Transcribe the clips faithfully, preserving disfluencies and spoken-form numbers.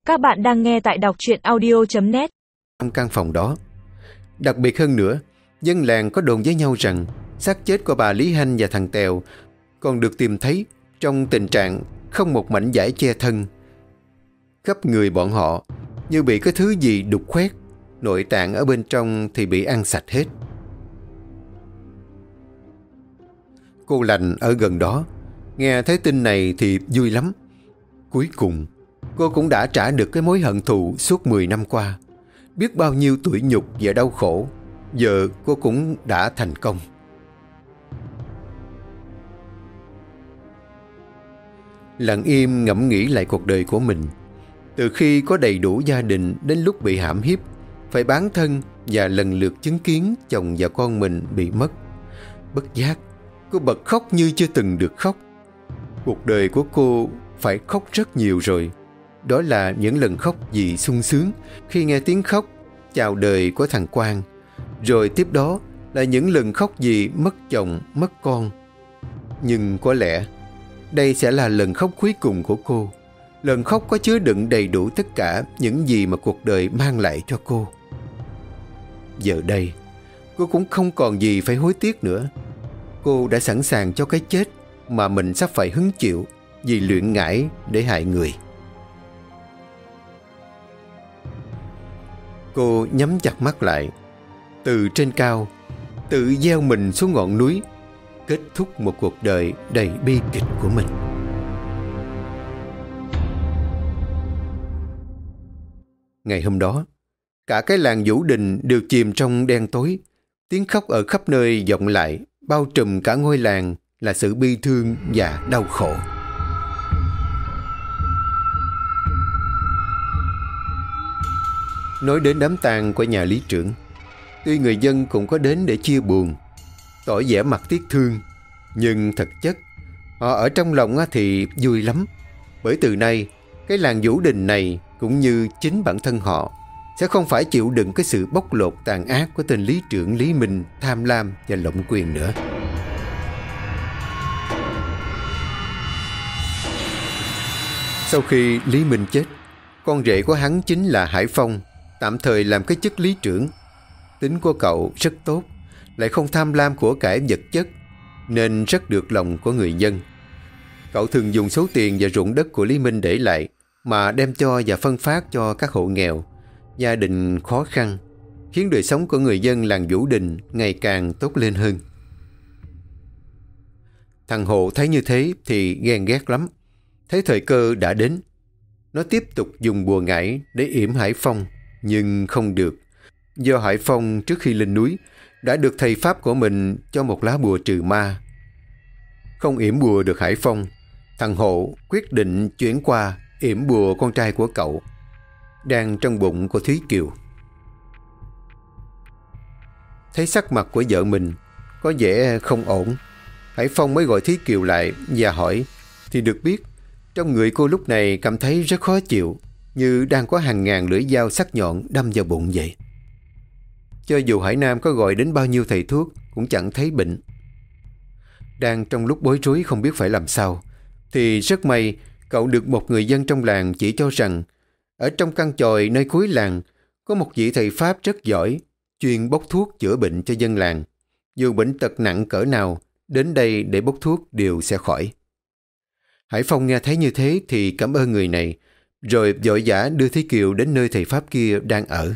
Các bạn đang nghe tại đọc truyện audio chấm net. Trong căn phòng đó, đặc biệt hơn nữa, dân làng có đồn với nhau rằng xác chết của bà Lý Hanh và thằng Tèo còn được tìm thấy trong tình trạng không một mảnh vải che thân. Khắp người bọn họ như bị cái thứ gì đục khoét, nội tạng ở bên trong thì bị ăn sạch hết. Cô Lành ở gần đó nghe thấy tin này thì vui lắm. Cuối cùng cô cũng đã trả được cái mối hận thù suốt mười năm qua. Biết bao nhiêu tủi nhục và đau khổ, giờ cô cũng đã thành công. Lặng im ngẫm nghĩ lại cuộc đời của mình. Từ khi có đầy đủ gia đình đến lúc bị hãm hiếp, phải bán thân và lần lượt chứng kiến chồng và con mình bị mất. Bất giác, cô bật khóc như chưa từng được khóc. Cuộc đời của cô phải khóc rất nhiều rồi. Đó là những lần khóc vì sung sướng khi nghe tiếng khóc chào đời của thằng Quang. Rồi tiếp đó là những lần khóc vì mất chồng, mất con. Nhưng có lẽ đây sẽ là lần khóc cuối cùng của cô. Lần khóc có chứa đựng đầy đủ tất cả những gì mà cuộc đời mang lại cho cô. Giờ đây, cô cũng không còn gì phải hối tiếc nữa. Cô đã sẵn sàng cho cái chết mà mình sắp phải hứng chịu vì luyện ngải để hại người. Cô nhắm chặt mắt lại, từ trên cao tự gieo mình xuống ngọn núi, kết thúc một cuộc đời đầy bi kịch của mình. Ngày hôm đó, cả cái làng Vũ Đình đều chìm trong đen tối. Tiếng khóc ở khắp nơi vọng lại, bao trùm cả ngôi làng là sự bi thương và đau khổ. Nói đến đám tang của nhà lý trưởng, tuy người dân cũng có đến để chia buồn, tỏ vẻ mặt tiếc thương, nhưng thực chất họ ở trong lòng thì vui lắm. Bởi từ nay, cái làng Vũ Đình này cũng như chính bản thân họ sẽ không phải chịu đựng cái sự bóc lột tàn ác của tên lý trưởng Lý Minh tham lam và lộng quyền nữa. Sau khi Lý Minh chết, con rể của hắn chính là Hải Phong tạm thời làm cái chức lý trưởng. Tính của cậu rất tốt, lại không tham lam của cải vật chất, nên rất được lòng của người dân. Cậu thường dùng số tiền và ruộng đất của Lý Minh để lại mà đem cho và phân phát cho các hộ nghèo, gia đình khó khăn, khiến đời sống của người dân làng Vũ Đình ngày càng tốt lên hơn. Thằng Hộ thấy như thế thì ghen ghét lắm. Thấy thời cơ đã đến, nó tiếp tục dùng bùa ngải để yểm Hải Phong, nhưng không được. Do Hải Phong trước khi lên núi đã được thầy pháp của mình cho một lá bùa trừ ma. Không yểm bùa được Hải Phong, thằng Hộ quyết định chuyển qua yểm bùa con trai của cậu, đang trong bụng của Thúy Kiều. Thấy sắc mặt của vợ mình có vẻ không ổn, Hải Phong mới gọi Thúy Kiều lại và hỏi, thì được biết trong người cô lúc này cảm thấy rất khó chịu, như đang có hàng ngàn lưỡi dao sắc nhọn đâm vào bụng vậy. Cho dù Hải Nam có gọi đến bao nhiêu thầy thuốc cũng chẳng thấy bệnh. Đang trong lúc bối rối không biết phải làm sao, thì rất may cậu được một người dân trong làng chỉ cho rằng ở trong căn chòi nơi cuối làng có một vị thầy pháp rất giỏi, chuyên bốc thuốc chữa bệnh cho dân làng. Dù bệnh tật nặng cỡ nào, đến đây để bốc thuốc đều sẽ khỏi. Hải Phong nghe thấy như thế thì cảm ơn người này, rồi vội vã đưa Thúy Kiều đến nơi thầy pháp kia đang ở.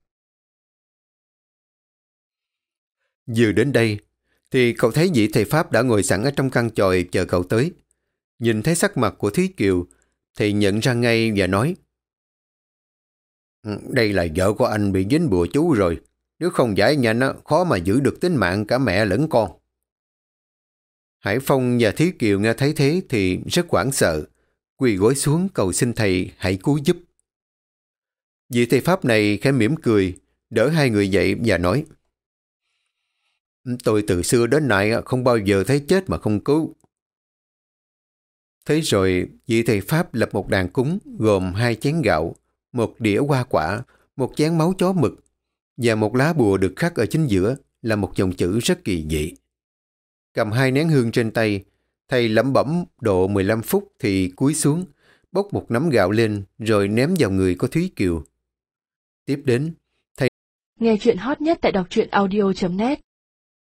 Vừa đến đây thì cậu thấy vị thầy pháp đã ngồi sẵn ở trong căn chòi chờ cậu tới. Nhìn thấy sắc mặt của Thúy Kiều, thầy nhận ra ngay và nói, đây là vợ của anh bị dính bùa chú rồi. Nếu không giải nhanh, khó mà giữ được tính mạng cả mẹ lẫn con. Hải Phong và Thúy Kiều nghe thấy thế thì rất hoảng sợ, quỳ gối xuống cầu xin thầy hãy cứu giúp. Vị thầy pháp này khẽ mỉm cười, đỡ hai người dậy và nói, tôi từ xưa đến nay không bao giờ thấy chết mà không cứu. Thế rồi vị thầy pháp lập một đàn cúng gồm hai chén gạo, một đĩa hoa quả, một chén máu chó mực và một lá bùa được khắc ở chính giữa là một dòng chữ rất kỳ dị. Cầm hai nén hương trên tay, thầy lẩm bẩm độ mười lăm phút thì cúi xuống, bốc một nắm gạo lên rồi ném vào người của Thúy Kiều. Tiếp đến, thầy nghe chuyện hot nhất tại đọc truyện audio chấm net